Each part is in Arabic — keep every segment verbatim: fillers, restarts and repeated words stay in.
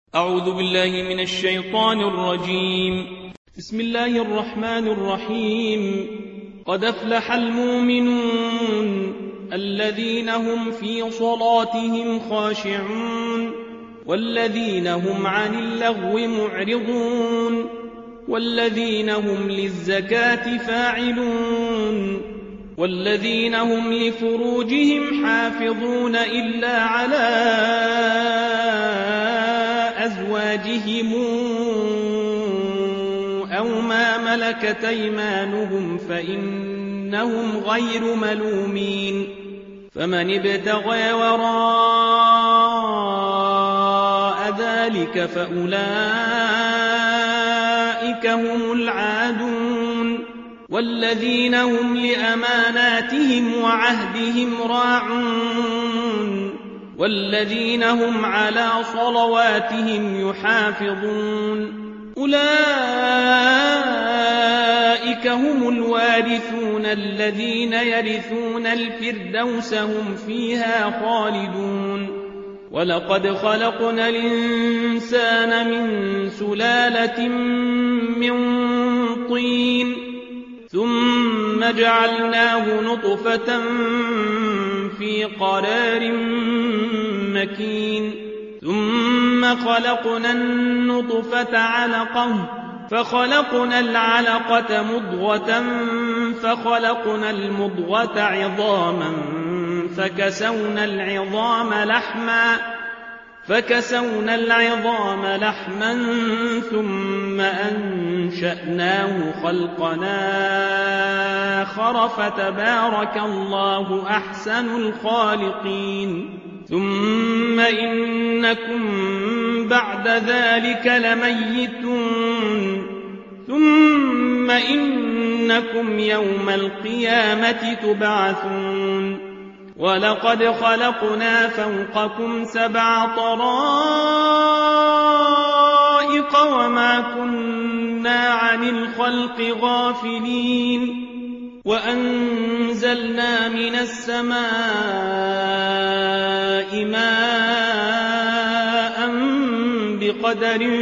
أعوذ بالله من الشيطان الرجيم. بسم الله الرحمن الرحيم. قد أفلح المؤمنون الذين هم في صلاتهم خاشعون والذين هم عن اللغو معرضون والذين هم للزكاة فاعلون والذين هم لفروجهم حافظون إلا على أزواجهم أو ما ملكت أيمانهم فإنهم غير ملومين. فمن ابتغى وراء ذلك فأولئك هم العادون والذين هم لأماناتهم وعهدهم راعون والذين هم على صلواتهم يحافظون. أولئك هم الوارثون الذين يرثون الفردوس هم فيها خالدون. ولقد خلقنا الإنسان من سلالة من طين ثم جعلناه نطفة في قرار مكين ثم خلقنا النطفة علقة فخلقنا العلقة مضغة فخلقنا المضغة عظاما فكسونا العظام لحما فكسونا العظام لحما ثم أنشأناه خلقنا آخر فتبارك الله أحسن الخالقين. ثم إنكم بعد ذلك لميتون ثم إنكم يوم القيامة تبعثون. ولقد خلقنا فوقكم سبع طرائق وما كنا عن الخلق غافلين. وأنزلنا من السماء ماء بقدر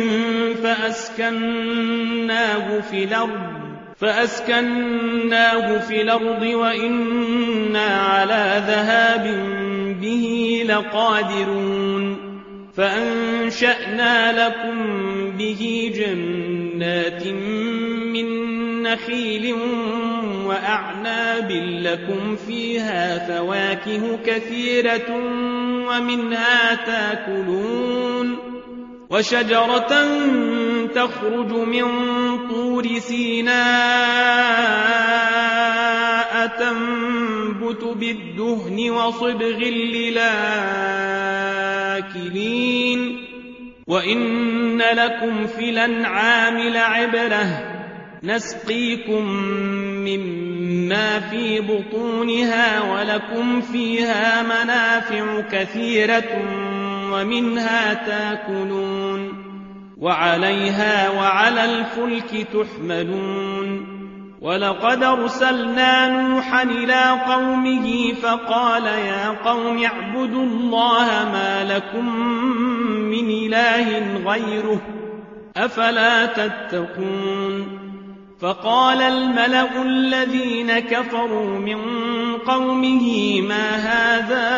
فأسكناه في الأرض فأسكناه في الأرض وإنا على ذهاب به لقادرون. فأنشأنا لكم به جنات من نخيل وأعناب لكم فيها فواكه كثيرة ومنها تاكلون. وشجرة تخرج من طور سيناء تنبت بالدهن وصبغ للآكلين. وإن لكم في الأنعام لعبرة نسقيكم مما في بطونها ولكم فيها منافع كثيرة ومنها تاكلون وعليها وعلى الفلك تحملون. ولقد أرسلنا نوحا إلى قومه فقال يا قوم اعبدوا الله ما لكم من إله غيره أفلا تتقون. فقال الملأ الذين كفروا من قومه ما هذا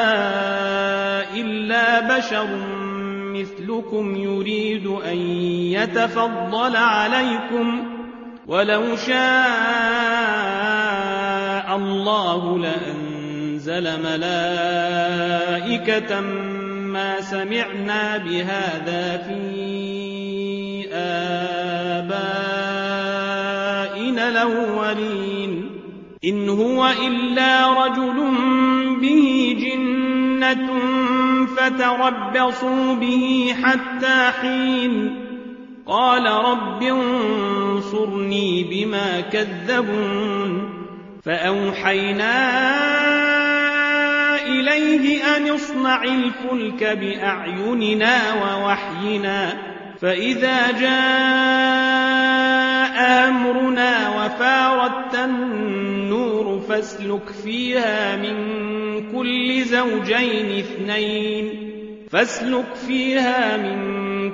إلا بشر مثلكم يريد أن يتفضل عليكم ولو شاء الله لأنزل ملائكة ما سمعنا بهذا في آبائنا الأولين إن هو إلا رجل به جنة فتربصوا به حتى حين. قال رب انصرني بما كذبون. فأوحينا إليه أن اصنع الفلك بأعيننا ووحينا فإذا جاء أمرنا وفاردت النور فاسلك فيها من كل زوجين اثنين فاسلك فيها من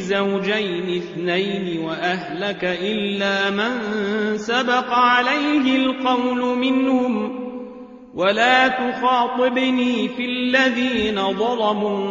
زوجين اثنين وأهلك إلا من سبق عليه القول منهم ولا تخاطبني في الذين ظلموا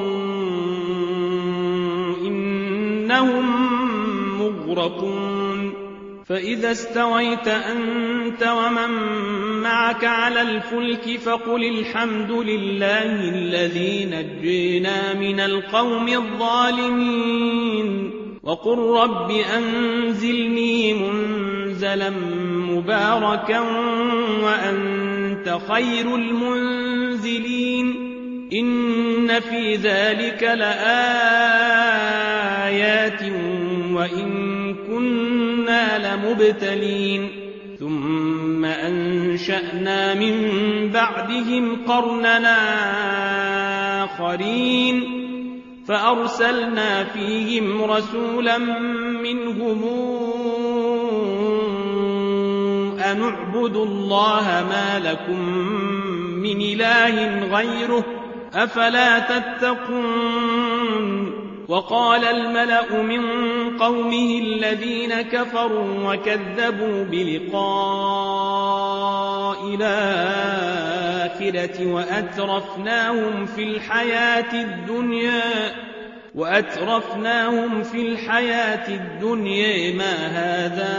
إنهم مغرقون فإذا استويت أنت ومن معك على الفلك فقل الحمد لله الذي نجينا من القوم الظالمين وقل رب أنزلني منزلا مباركا وأنت خير المنزلين إن في ذلك لآيات وإن كنا لمبتلين ثم أنشأنا من بعدهم قرننا آخرين فأرسلنا فيهم رسولا منهم أن اعبدوا الله ما لكم من إله غيره أفلا تتقون وقال الملأ من قومه الذين كفروا وكذبوا بلقاء الآخرة وأترفناهم في الحياة الدنيا وأترفناهم في الحياة الدنيا ما هذا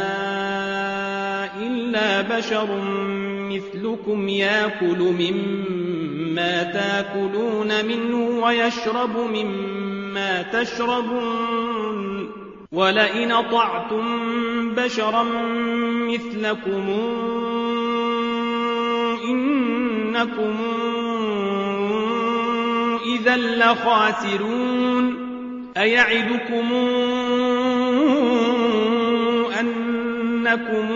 إلا بشر مثلكم يأكل مما تأكلون منه ويشرب مما تشربون ولئن أطعتم بشرا مثلكم إنكم إذا لخاسرون أيعدكم أنكم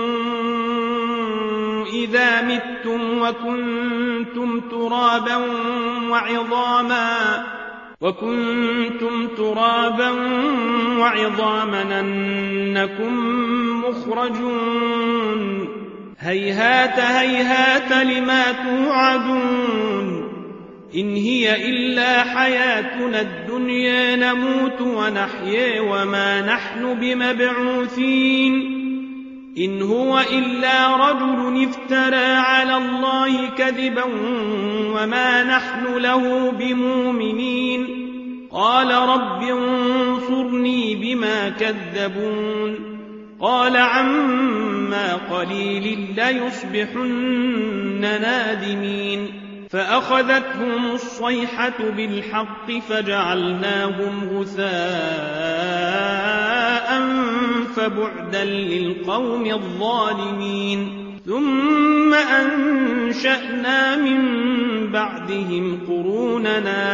إذا متم وكنتم ترابا وعظاما وكنتم ترابا وعظاما أنكم مخرجون هيهات هيهات لما توعدون إن هي إلا حياتنا الدنيا نموت ونحيا وما نحن بمبعوثين إن هو إلا رجل افترى على الله كذبا وما نحن له بمؤمنين قال رب انصرني بما كذبون قال عما قليل ليصبحن نادمين فأخذتهم الصيحة بالحق فجعلناهم غثاء فبعدا للقوم الظالمين ثم أنشأنا من بعدهم قروننا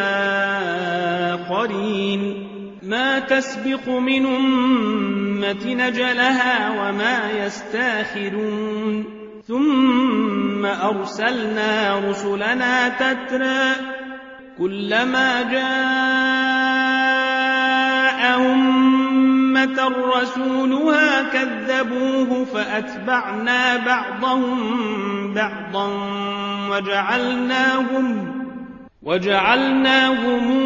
آخرين ما تسبق من أمة نجلها وما يستاخرون ثم أرسلنا رسلنا تترى كلما جاء أمة رسولها كذبوه فأتبعنا بعضهم بعضا وجعلناهم وجعلناهم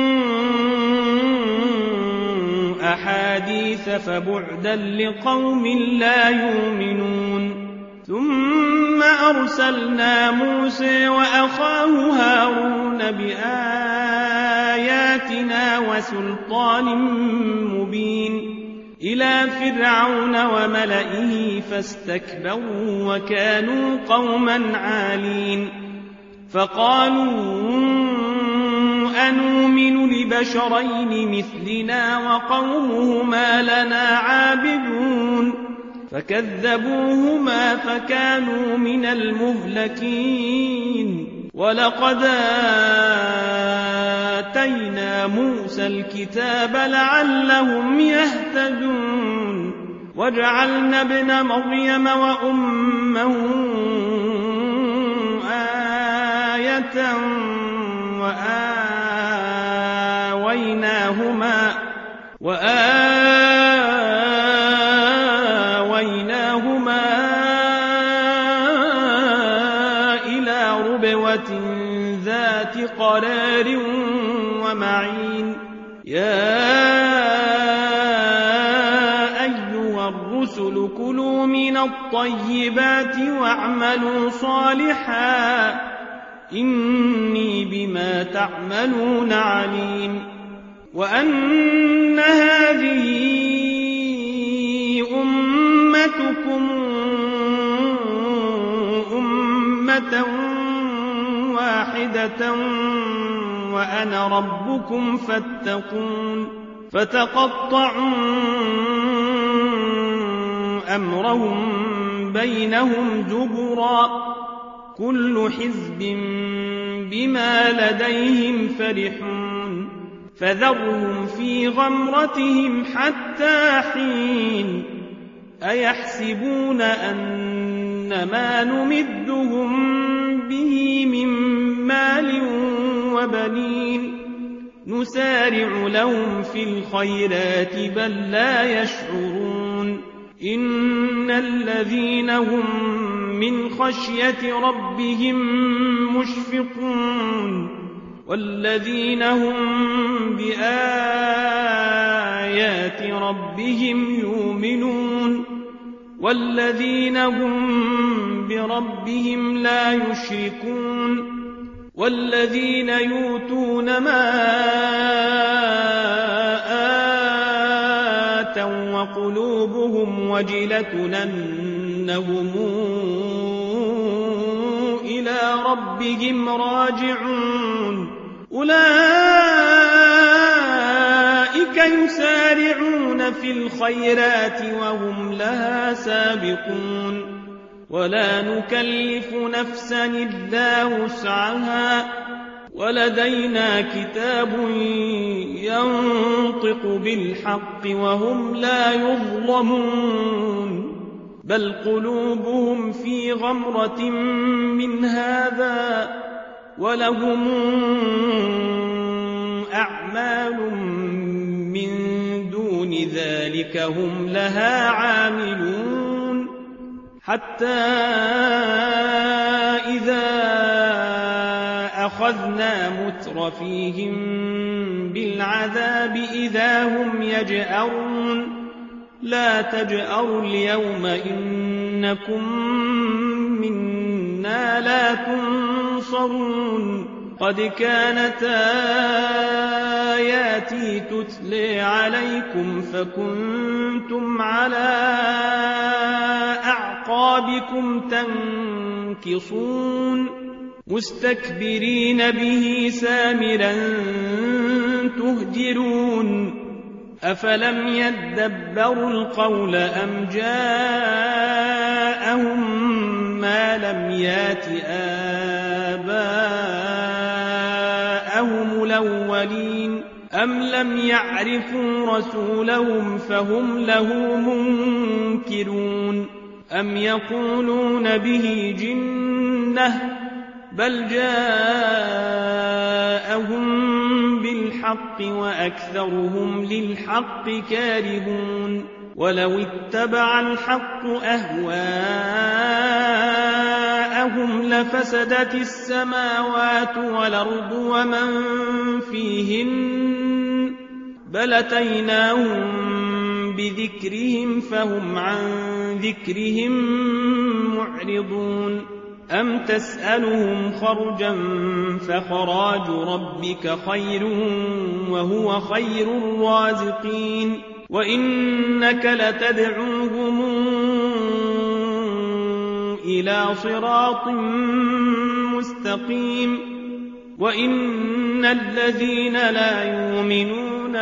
أحاديث فبعدا لقوم لا يؤمنون ثم أرسلنا موسى وأخاه هارون بآياتنا وسلطان مبين إلى فرعون وملئه فاستكبروا وكانوا قوما عالين فقالوا أنؤمن لبشرين مثلنا وقومهما لنا عابدون فكذبوهما فكانوا من المهلكين ولقد آتينا موسى الكتاب لعلهم يهتدون وجعلنا ابن مريم وأمه آية وآويناهما وآويناهما إلى ربوة ذات قرار ومعين يا الطيبات واعملوا صالحا إني بما تعملون عليم وأن هذه أمتكم أمة واحدة وأنا ربكم فاتقون فتقطعوا أمرهم بينهم زبرا كل حزب بما لديهم فرحون فذرهم في غمرتهم حتى حين أيحسبون أن ما نمدهم به من مال وبنين نسارع لهم في الخيرات بل لا يشعرون إن الذين هم من خشية ربهم مشفقون والذين هم بآيات ربهم يؤمنون والذين هم بربهم لا يشركون والذين يؤتون ما آتوا وقلوبهم وجلة أنهم إلى ربهم راجعون أولئك يسارعون في الخيرات وهم لها سابقون ولا نكلف نفسا إلا وسعها ولدينا كتاب ينطق بالحق وهم لا يظلمون بل قلوبهم في غمرة من هذا ولهم أعمال من دون ذلك هم لها عاملون حتى إذا أخذنا مترفيهم بالعذاب إذا هم يجأرون لا تجأروا اليوم إنكم منا لا تنصرون قد كانت آياتي تتلى عليكم فكنتم على أعقابكم تنكصون مستكبرين به سامرا تهجرون أفلم يدبروا القول أم جاءهم ما لم يات آباءهم الأولين أم لم يعرفوا رسولهم فهم له منكرون أم يقولون به جنة بل جاءهم بالحق وأكثرهم للحق كارهون ولو اتبع الحق أهواءهم لفسدت السماوات والأرض ومن فيهن بل أتيناهم بذكرهم فهم عن ذكرهم معرضون أم تسألهم خرجا فخراج ربك خير وهو خير الرازقين وإنك لتدعوهم إلى صراط مستقيم وإن الذين لا يؤمنون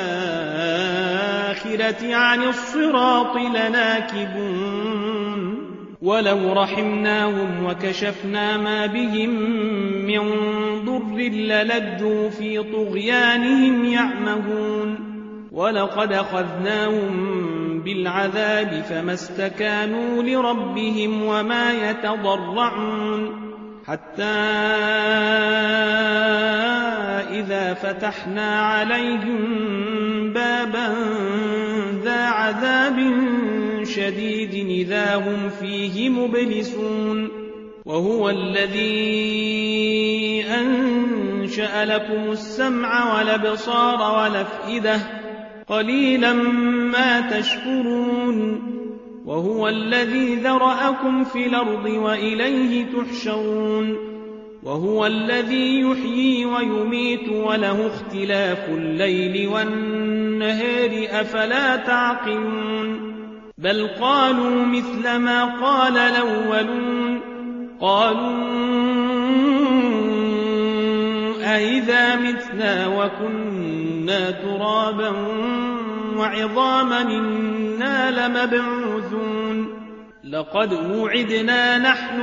بالآخرة عن الصراط لناكبون ولو رحمناهم وكشفنا ما بهم من ضر للجوا في طغيانهم يعمهون ولقد أخذناهم بالعذاب فما استكانوا لربهم وما يتضرعون حتى إذا فتحنا عليهم بابا ذا عذاب شديد إذا هم فيه مبلسون وهو الذي أنشأ لكم السمع والأبصار والأفئدة قليلا ما تشكرون وهو الذي ذرأكم في الأرض وإليه تحشرون وهو الذي يحيي ويميت وله اختلاف الليل والنهار أفلا تعقلون بل قالوا مثل ما قال الأولون قالوا أئذا متنا وكنا ترابا وعظاما إنا لمبعوثون لقد وعدنا نحن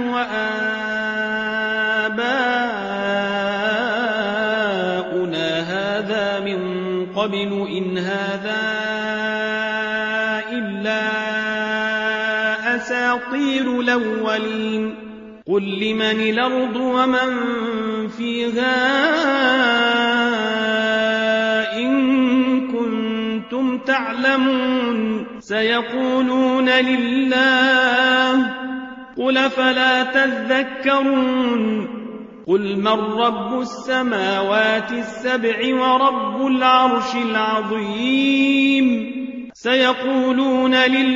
وآباؤنا هذا من قبل إن هذا إلا أساطير الأولين قل لمن الأرض ومن فيها إن كنتم تعلمون سيقولون لله قل فلا تذكرون قل من رب السماوات السبع ورب العرش العظيم سيقولون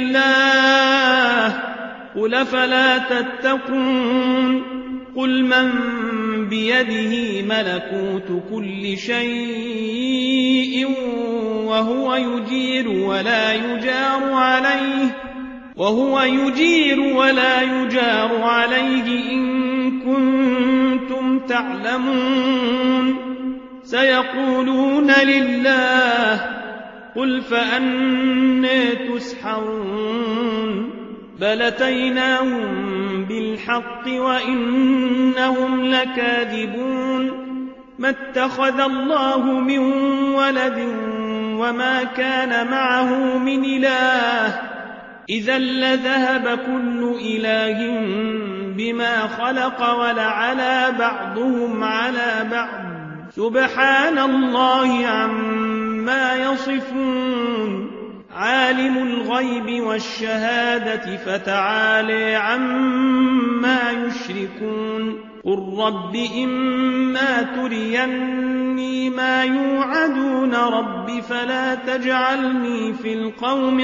لله قل فلا تتقون قل من بيده ملكوت كل شيء وهو يجير ولا يجار عليه وهو يجير ولا يجار عليه إن كنتم تعلمون سيقولون لله قل فأنى تسحرون بل أتيناهم بالحق وإنهم لكاذبون ما اتخذ الله من ولد وما كان معه من إله إذا لذهب كل إله بما خلق ولعلى بعضهم على بعض سبحان الله عما يصفون عالم الغيب والشهادة فتعالى عما يشركون قل رب إما تريني ما يوعدون رب فلا تجعلني في القوم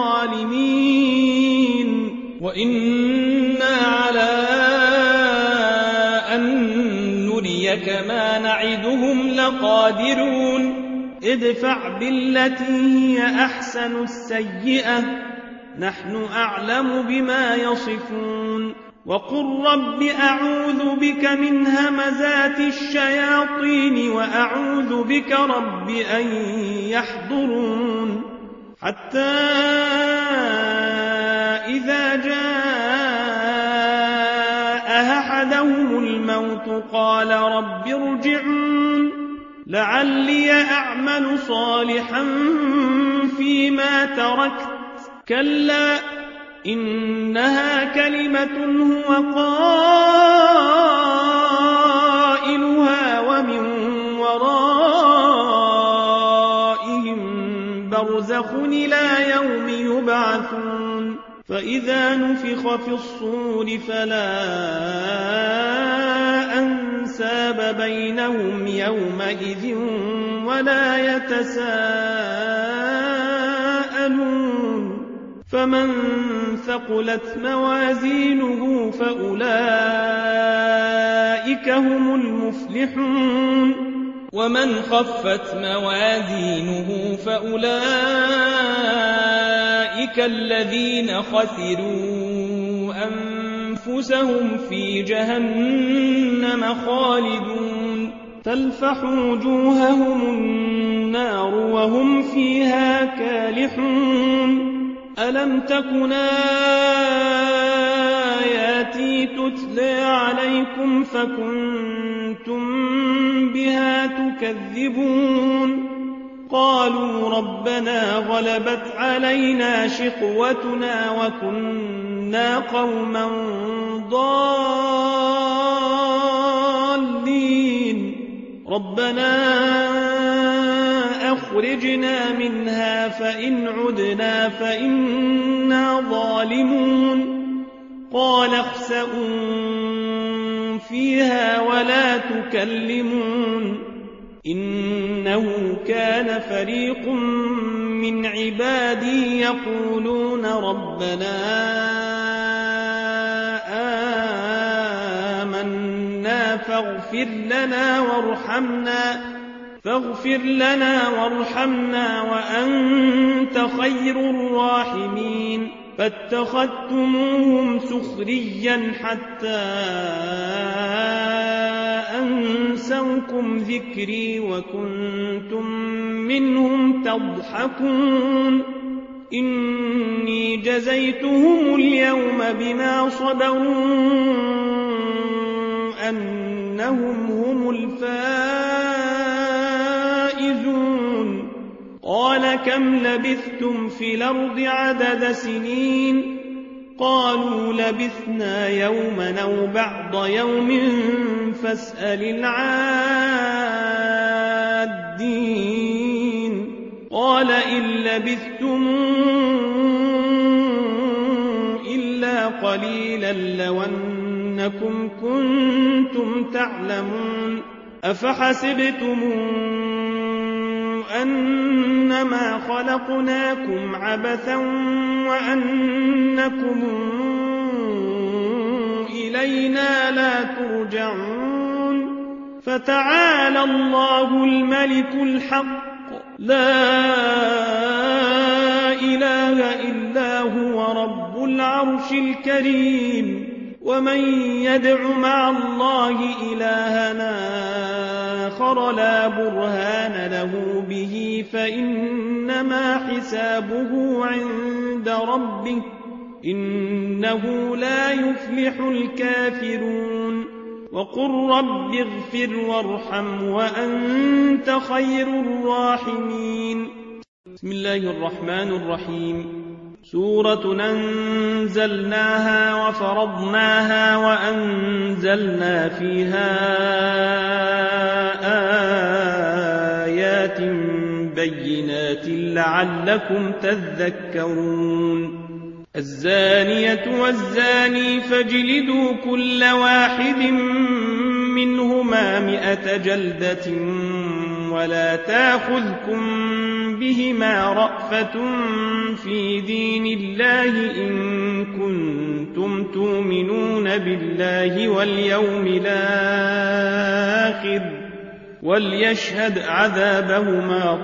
الظالمين وإنا على أن نريك ما نعدهم لقادرون ادفع بالتي هي أحسن السيئة نحن أعلم بما يصفون وقل رب أعوذ بك من همزات الشياطين وأعوذ بك رب أن يحضرون حتى إذا جاء أحدهم الموت قال رب ارجعون لعلي أعمل صالحا فيما تركت كلا إنها كلمة هو قائلها ومن ورائهم برزخ إلى يوم يبعثون فإذا نفخ في الصور فلا أنساب بينهم يومئذ ولا يتساءلون فمن ثقلت موازينه فأولئك هم المفلحون ومن خفت موازينه فأولئك الذين خسروا أنفسهم في جهنم خالدون تلفح وجوههم النار وهم فيها كالحون ألم تكن آياتي تتلى عليكم فكنتم بها تكذبون قالوا ربنا غلبت علينا شقوتنا وكنا قوما ضالين ربنا أخرجنا منها فإن عدنا فإنا ظالمون قال اخسئوا فيها ولا تكلمون إنه كان فريق من عبادي يقولون ربنا آمنا فاغفر لنا وارحمنا فاغفر لنا وارحمنا وأنت خير الراحمين فاتخذتموهم سخريا حتى أنسوكم ذكري وكنتم منهم تضحكون إني جزيتهم اليوم بما صبروا أنهم هم الفائزون قال كم لبثتم في الأرض عدد سنين قالوا لبثنا يوما أو بعض يوم فاسأل العادين قال إن لبثتم إلا قليلا لو أنكم كنتم تعلمون أفحسبتم أنما خلقناكم عبثا وأنكم إلينا لا ترجعون فتعالى الله الملك الحق لا إله إلا هو رب العرش الكريم ومن يدع مع الله إلهنا آخر لا برهان له به فإنما حسابه عند ربه إنه لا يفلح الكافرون وقل رب اغفر وارحم وأنت خير الراحمين بسم الله الرحمن الرحيم سورة أنزلناها وفرضناها وأنزلنا فيها آيات بينات لعلكم تذكرون الزانية والزاني فاجلدوا كل واحد منهما مئة جلدة ولا تأخذكم بهما رأفة في دين الله إن كنتم تؤمنون بالله واليوم الآخر وليشهد عذابهما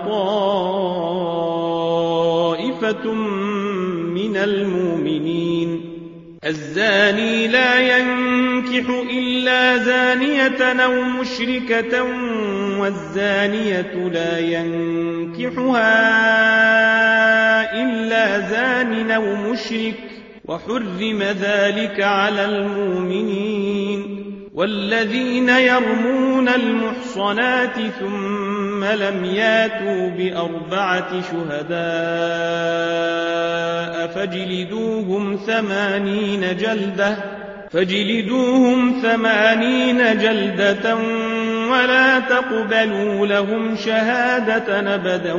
طائفة من المؤمنين الزاني لا ينكح إلا زانية أو مشركة والزانية لا ينكحها إلا زان أو مشرك وحرم ذلك على المؤمنين والذين يرمون المحصنات ثم لم ياتوا بأربعة شهداء فاجلدوهم ثمانين جلدة فاجلدوهم ثمانين جلدة ولا تقبلوا لهم شهادة أبدا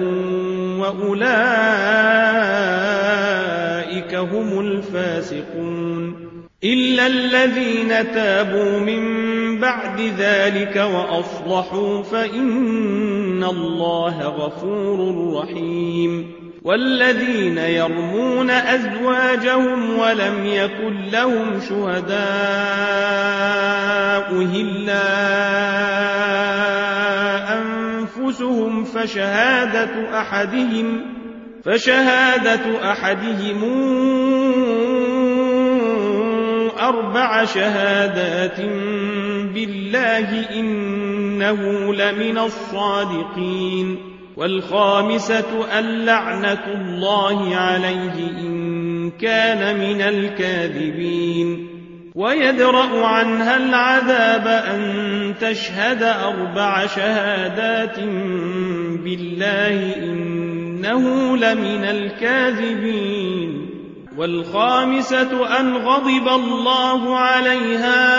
وأولئك هم الفاسقون إلا الذين تابوا من بعد ذلك وأصلحوا فإن الله غفور رحيم والذين يرمون أزواجهم ولم يكن لهم شهداء إلا أنفسهم فشهادة أحدهم فشهادة أحدهم أربع شهادات بالله إنه لمن الصادقين والخامسة اللعنة الله عليه إن كان من الكاذبين ويدرأ عنها العذاب أن تشهد أربع شهادات بالله إنه لمن الكاذبين والخامسة أن غضب الله عليها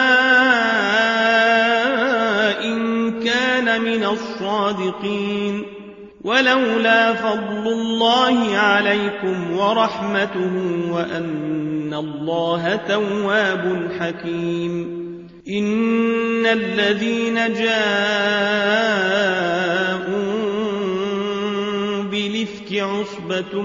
إن كان من الصادقين ولولا فضل الله عليكم ورحمته وأن الله تواب حكيم إن الذين جاءوا بالإفك الإفك عصبة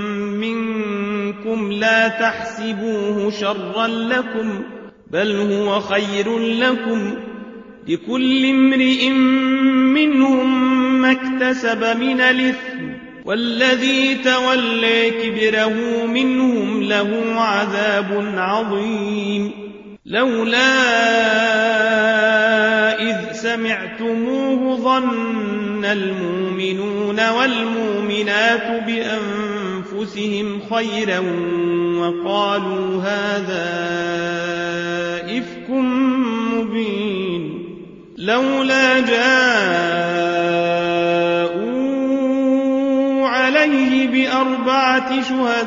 منكم لا تحسبوه شرا لكم بل هو خير لكم لكل امرئ منهم ما اكتسب من الإثم والذي تولى كبره منهم له عذاب عظيم لولا إذ سمعتموه ظن المؤمنون والمؤمنات بأنفسهم خيرا وقالوا هذا إفك مبين لولا جاءوا عليه بأربعة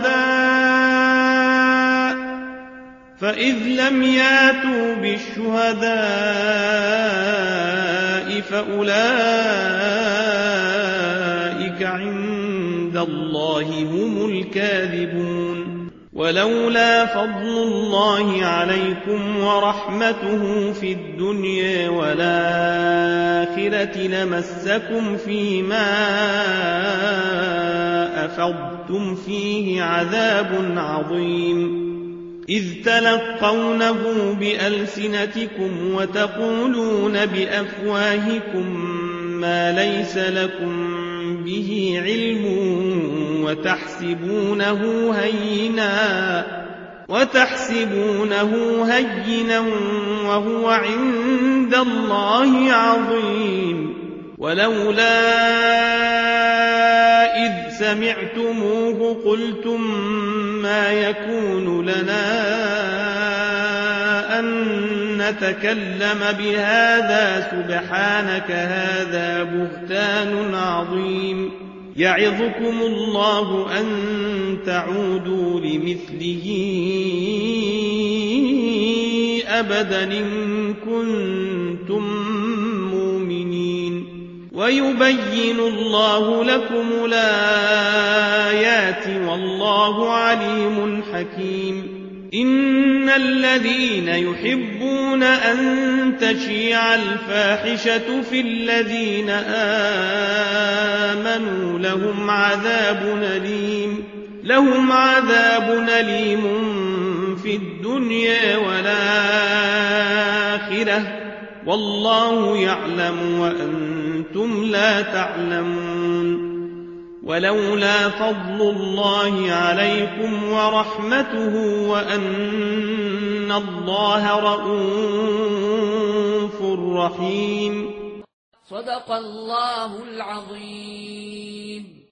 شهداء فإذ لم ياتوا بالشهداء فأولئك عند الله هم الكاذبون ولولا فضل الله عليكم ورحمته في الدنيا والآخرة لمسكم فيما أفضتم فيه عذاب عظيم إذ تلقونه بألسنتكم وتقولون بأفواهكم ما ليس لكم به علم وتحسبونه هينا وتحسبونه هينا وهو عند الله عظيم ولولا إذ سمعتموه قلتم ما يكون لنا أن نتكلم بهذا سبحانك هذا بهتان عظيم يعظكم الله أن تعودوا لمثله أبدا إن كنتم مؤمنين ويبين الله لكم الآيات والله عليم حكيم إن الذين يحبون أن تشيع الفاحشة في الذين آمنوا لهم عذاب أليم لهم عذاب أليم في الدنيا والآخرة والله يعلم وأنتم لا تعلمون ولولا فضل الله عليكم ورحمته وأن الله رءوف رحيم صدق الله العظيم.